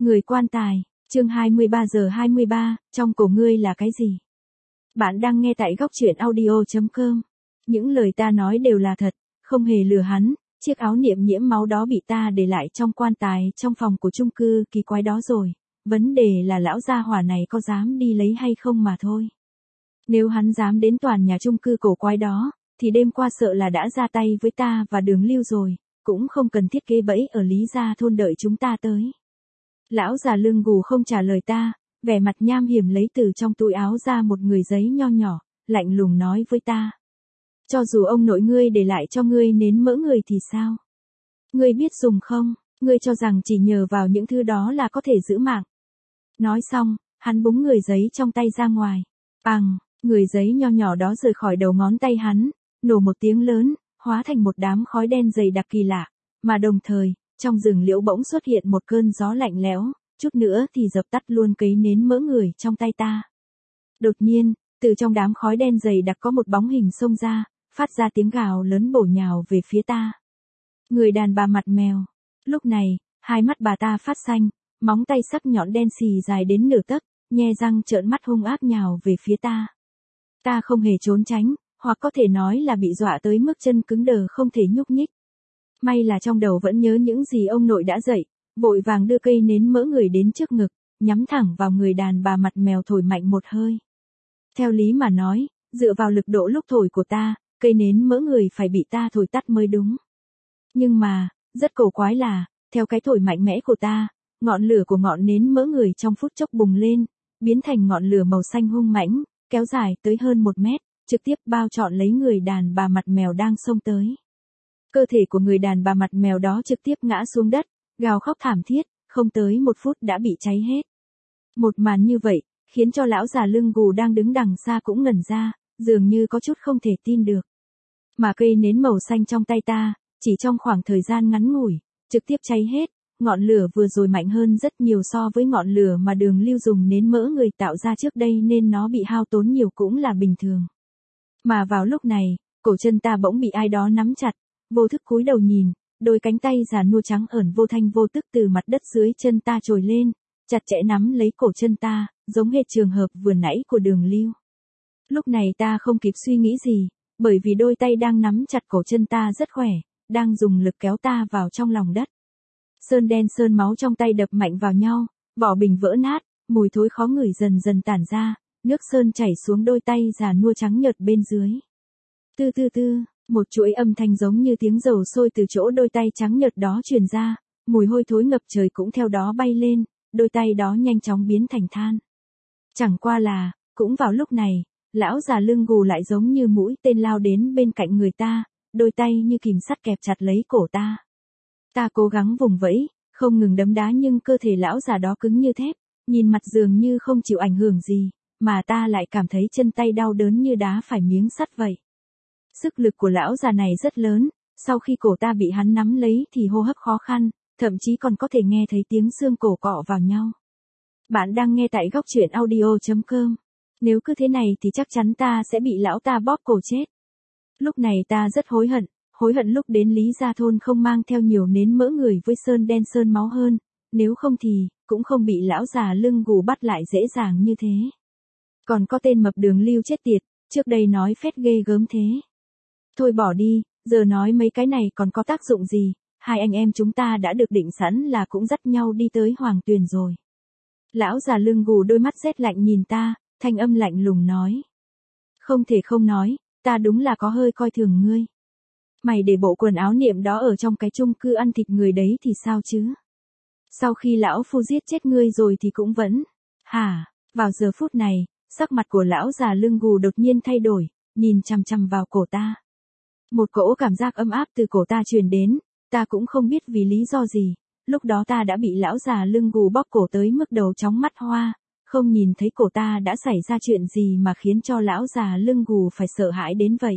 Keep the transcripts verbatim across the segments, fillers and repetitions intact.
Người quan tài, chương hai mươi ba giờ hai mươi ba, trong cổ ngươi là cái gì? Bạn đang nghe tại góc truyện audio chấm com. Những lời ta nói đều là thật, không hề lừa hắn, chiếc áo niệm nhiễm máu đó bị ta để lại trong quan tài trong phòng của chung cư kỳ quái đó rồi. Vấn đề là lão gia hỏa này có dám đi lấy hay không mà thôi. Nếu hắn dám đến toàn nhà chung cư cổ quái đó, thì đêm qua sợ là đã ra tay với ta và Đường Lưu rồi, cũng không cần thiết kế bẫy ở Lý Gia Thôn đợi chúng ta tới. Lão già lưng gù không trả lời ta, vẻ mặt nham hiểm lấy từ trong túi áo ra một người giấy nho nhỏ, lạnh lùng nói với ta. Cho dù ông nội ngươi để lại cho ngươi nến mỡ người thì sao? Ngươi biết dùng không? Ngươi cho rằng chỉ nhờ vào những thứ đó là có thể giữ mạng. Nói xong, hắn búng người giấy trong tay ra ngoài. Bằng, người giấy nho nhỏ đó rời khỏi đầu ngón tay hắn, nổ một tiếng lớn, hóa thành một đám khói đen dày đặc kỳ lạ, mà đồng thời, trong rừng liễu bỗng xuất hiện một cơn gió lạnh lẽo, chút nữa thì dập tắt luôn cây nến mỡ người trong tay ta. Đột nhiên, từ trong đám khói đen dày đặc có một bóng hình xông ra, phát ra tiếng gào lớn bổ nhào về phía ta. Người đàn bà mặt mèo. Lúc này, hai mắt bà ta phát xanh, móng tay sắc nhọn đen xì dài đến nửa tấc, nhe răng trợn mắt hung ác nhào về phía ta. Ta không hề trốn tránh, hoặc có thể nói là bị dọa tới mức chân cứng đờ không thể nhúc nhích. May là trong đầu vẫn nhớ những gì ông nội đã dạy, vội vàng đưa cây nến mỡ người đến trước ngực, nhắm thẳng vào người đàn bà mặt mèo thổi mạnh một hơi. Theo lý mà nói, dựa vào lực độ lúc thổi của ta, cây nến mỡ người phải bị ta thổi tắt mới đúng. Nhưng mà, rất cổ quái là, theo cái thổi mạnh mẽ của ta, ngọn lửa của ngọn nến mỡ người trong phút chốc bùng lên, biến thành ngọn lửa màu xanh hung mãnh, kéo dài tới hơn một mét, trực tiếp bao trọn lấy người đàn bà mặt mèo đang xông tới. Cơ thể của người đàn bà mặt mèo đó trực tiếp ngã xuống đất, gào khóc thảm thiết, không tới một phút đã bị cháy hết. Một màn như vậy, khiến cho lão già lưng gù đang đứng đằng xa cũng ngẩn ra, dường như có chút không thể tin được. Mà cây nến màu xanh trong tay ta, chỉ trong khoảng thời gian ngắn ngủi, trực tiếp cháy hết, ngọn lửa vừa rồi mạnh hơn rất nhiều so với ngọn lửa mà Đường Lưu dùng nến mỡ người tạo ra trước đây nên nó bị hao tốn nhiều cũng là bình thường. Mà vào lúc này, cổ chân ta bỗng bị ai đó nắm chặt, vô thức cúi đầu nhìn, đôi cánh tay già nua trắng ẩn vô thanh vô tức từ mặt đất dưới chân ta trồi lên, chặt chẽ nắm lấy cổ chân ta, giống hệt trường hợp vừa nãy của Đường Lưu. Lúc này ta không kịp suy nghĩ gì, bởi vì đôi tay đang nắm chặt cổ chân ta rất khỏe, đang dùng lực kéo ta vào trong lòng đất. Sơn đen sơn máu trong tay đập mạnh vào nhau, vỏ bình vỡ nát, mùi thối khó ngửi dần dần tản ra, nước sơn chảy xuống đôi tay già nua trắng nhợt bên dưới. Tư tư tư, một chuỗi âm thanh giống như tiếng dầu sôi từ chỗ đôi tay trắng nhợt đó truyền ra, mùi hôi thối ngập trời cũng theo đó bay lên, đôi tay đó nhanh chóng biến thành than. Chẳng qua là, cũng vào lúc này, lão già lưng gù lại giống như mũi tên lao đến bên cạnh người ta, đôi tay như kìm sắt kẹp chặt lấy cổ ta. Ta cố gắng vùng vẫy, không ngừng đấm đá nhưng cơ thể lão già đó cứng như thép, nhìn mặt dường như không chịu ảnh hưởng gì, mà ta lại cảm thấy chân tay đau đớn như đá phải miếng sắt vậy. Sức lực của lão già này rất lớn, sau khi cổ ta bị hắn nắm lấy thì hô hấp khó khăn, thậm chí còn có thể nghe thấy tiếng xương cổ cọ vào nhau. Bạn đang nghe tại góc truyện audio chấm com. Nếu cứ thế này thì chắc chắn ta sẽ bị lão ta bóp cổ chết. Lúc này ta rất hối hận, hối hận lúc đến Lý Gia Thôn không mang theo nhiều nến mỡ người với sơn đen sơn máu hơn, nếu không thì, cũng không bị lão già lưng gù bắt lại dễ dàng như thế. Còn có tên mập Đường Lưu chết tiệt, trước đây nói phét ghê gớm thế. Thôi bỏ đi, giờ nói mấy cái này còn có tác dụng gì, hai anh em chúng ta đã được định sẵn là cũng dắt nhau đi tới Hoàng Tuyền rồi. Lão già lưng gù đôi mắt rét lạnh nhìn ta, thanh âm lạnh lùng nói. Không thể không nói, ta đúng là có hơi coi thường ngươi. Mày để bộ quần áo niệm đó ở trong cái chung cư ăn thịt người đấy thì sao chứ? Sau khi lão phu giết chết ngươi rồi thì cũng vẫn. Hả, vào giờ phút này, sắc mặt của lão già lưng gù đột nhiên thay đổi, nhìn chằm chằm vào cổ ta. Một cỗ cảm giác ấm áp từ cổ ta truyền đến, ta cũng không biết vì lý do gì, lúc đó ta đã bị lão già lưng gù bóp cổ tới mức đầu chóng mắt hoa, không nhìn thấy cổ ta đã xảy ra chuyện gì mà khiến cho lão già lưng gù phải sợ hãi đến vậy.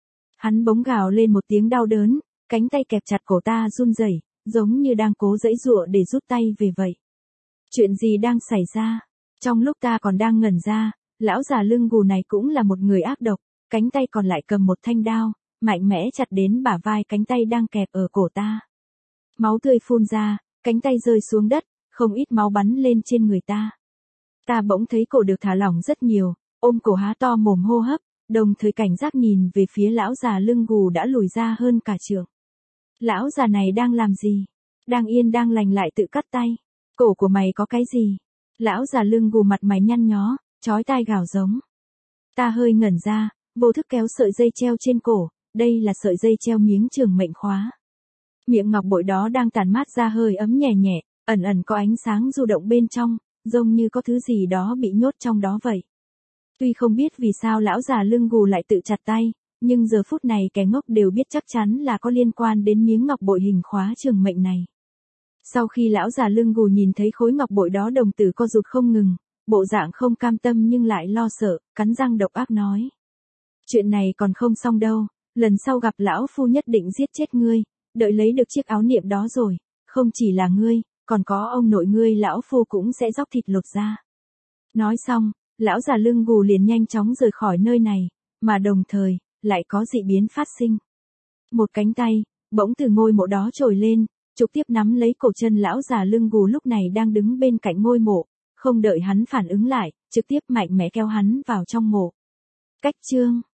Hắn bỗng gào lên một tiếng đau đớn, cánh tay kẹp chặt cổ ta run rẩy, giống như đang cố giãy giụa để rút tay về vậy. Chuyện gì đang xảy ra? Trong lúc ta còn đang ngẩn ra, lão già lưng gù này cũng là một người ác độc, cánh tay còn lại cầm một thanh đao, mạnh mẽ chặt đến bả vai cánh tay đang kẹp ở cổ ta. Máu tươi phun ra, cánh tay rơi xuống đất, không ít máu bắn lên trên người ta. Ta bỗng thấy cổ được thả lỏng rất nhiều, ôm cổ há to mồm hô hấp, đồng thời cảnh giác nhìn về phía lão già lưng gù đã lùi ra hơn cả trượng. Lão già này đang làm gì? Đang yên đang lành lại tự cắt tay. Cổ của mày có cái gì? Lão già lưng gù mặt mày nhăn nhó, chói tai gào giống. Ta hơi ngẩn ra, vô thức kéo sợi dây treo trên cổ, đây là sợi dây treo miếng trường mệnh khóa. Miệng ngọc bội đó đang tản mát ra hơi ấm nhẹ nhẹ, ẩn ẩn có ánh sáng du động bên trong, giống như có thứ gì đó bị nhốt trong đó vậy. Tuy không biết vì sao lão già lưng gù lại tự chặt tay, nhưng giờ phút này kẻ ngốc đều biết chắc chắn là có liên quan đến miếng ngọc bội hình khóa trường mệnh này. Sau khi lão già lưng gù nhìn thấy khối ngọc bội đó, đồng tử co rụt không ngừng, bộ dạng không cam tâm nhưng lại lo sợ, cắn răng độc ác nói. Chuyện này còn không xong đâu, lần sau gặp lão phu nhất định giết chết ngươi, đợi lấy được chiếc áo niệm đó rồi, không chỉ là ngươi, còn có ông nội ngươi lão phu cũng sẽ róc thịt lột ra. Nói xong, lão già lưng gù liền nhanh chóng rời khỏi nơi này, mà đồng thời, lại có dị biến phát sinh. Một cánh tay, bỗng từ ngôi mộ đó trồi lên, trực tiếp nắm lấy cổ chân lão già lưng gù lúc này đang đứng bên cạnh ngôi mộ, không đợi hắn phản ứng lại, trực tiếp mạnh mẽ kéo hắn vào trong mộ. Cách chương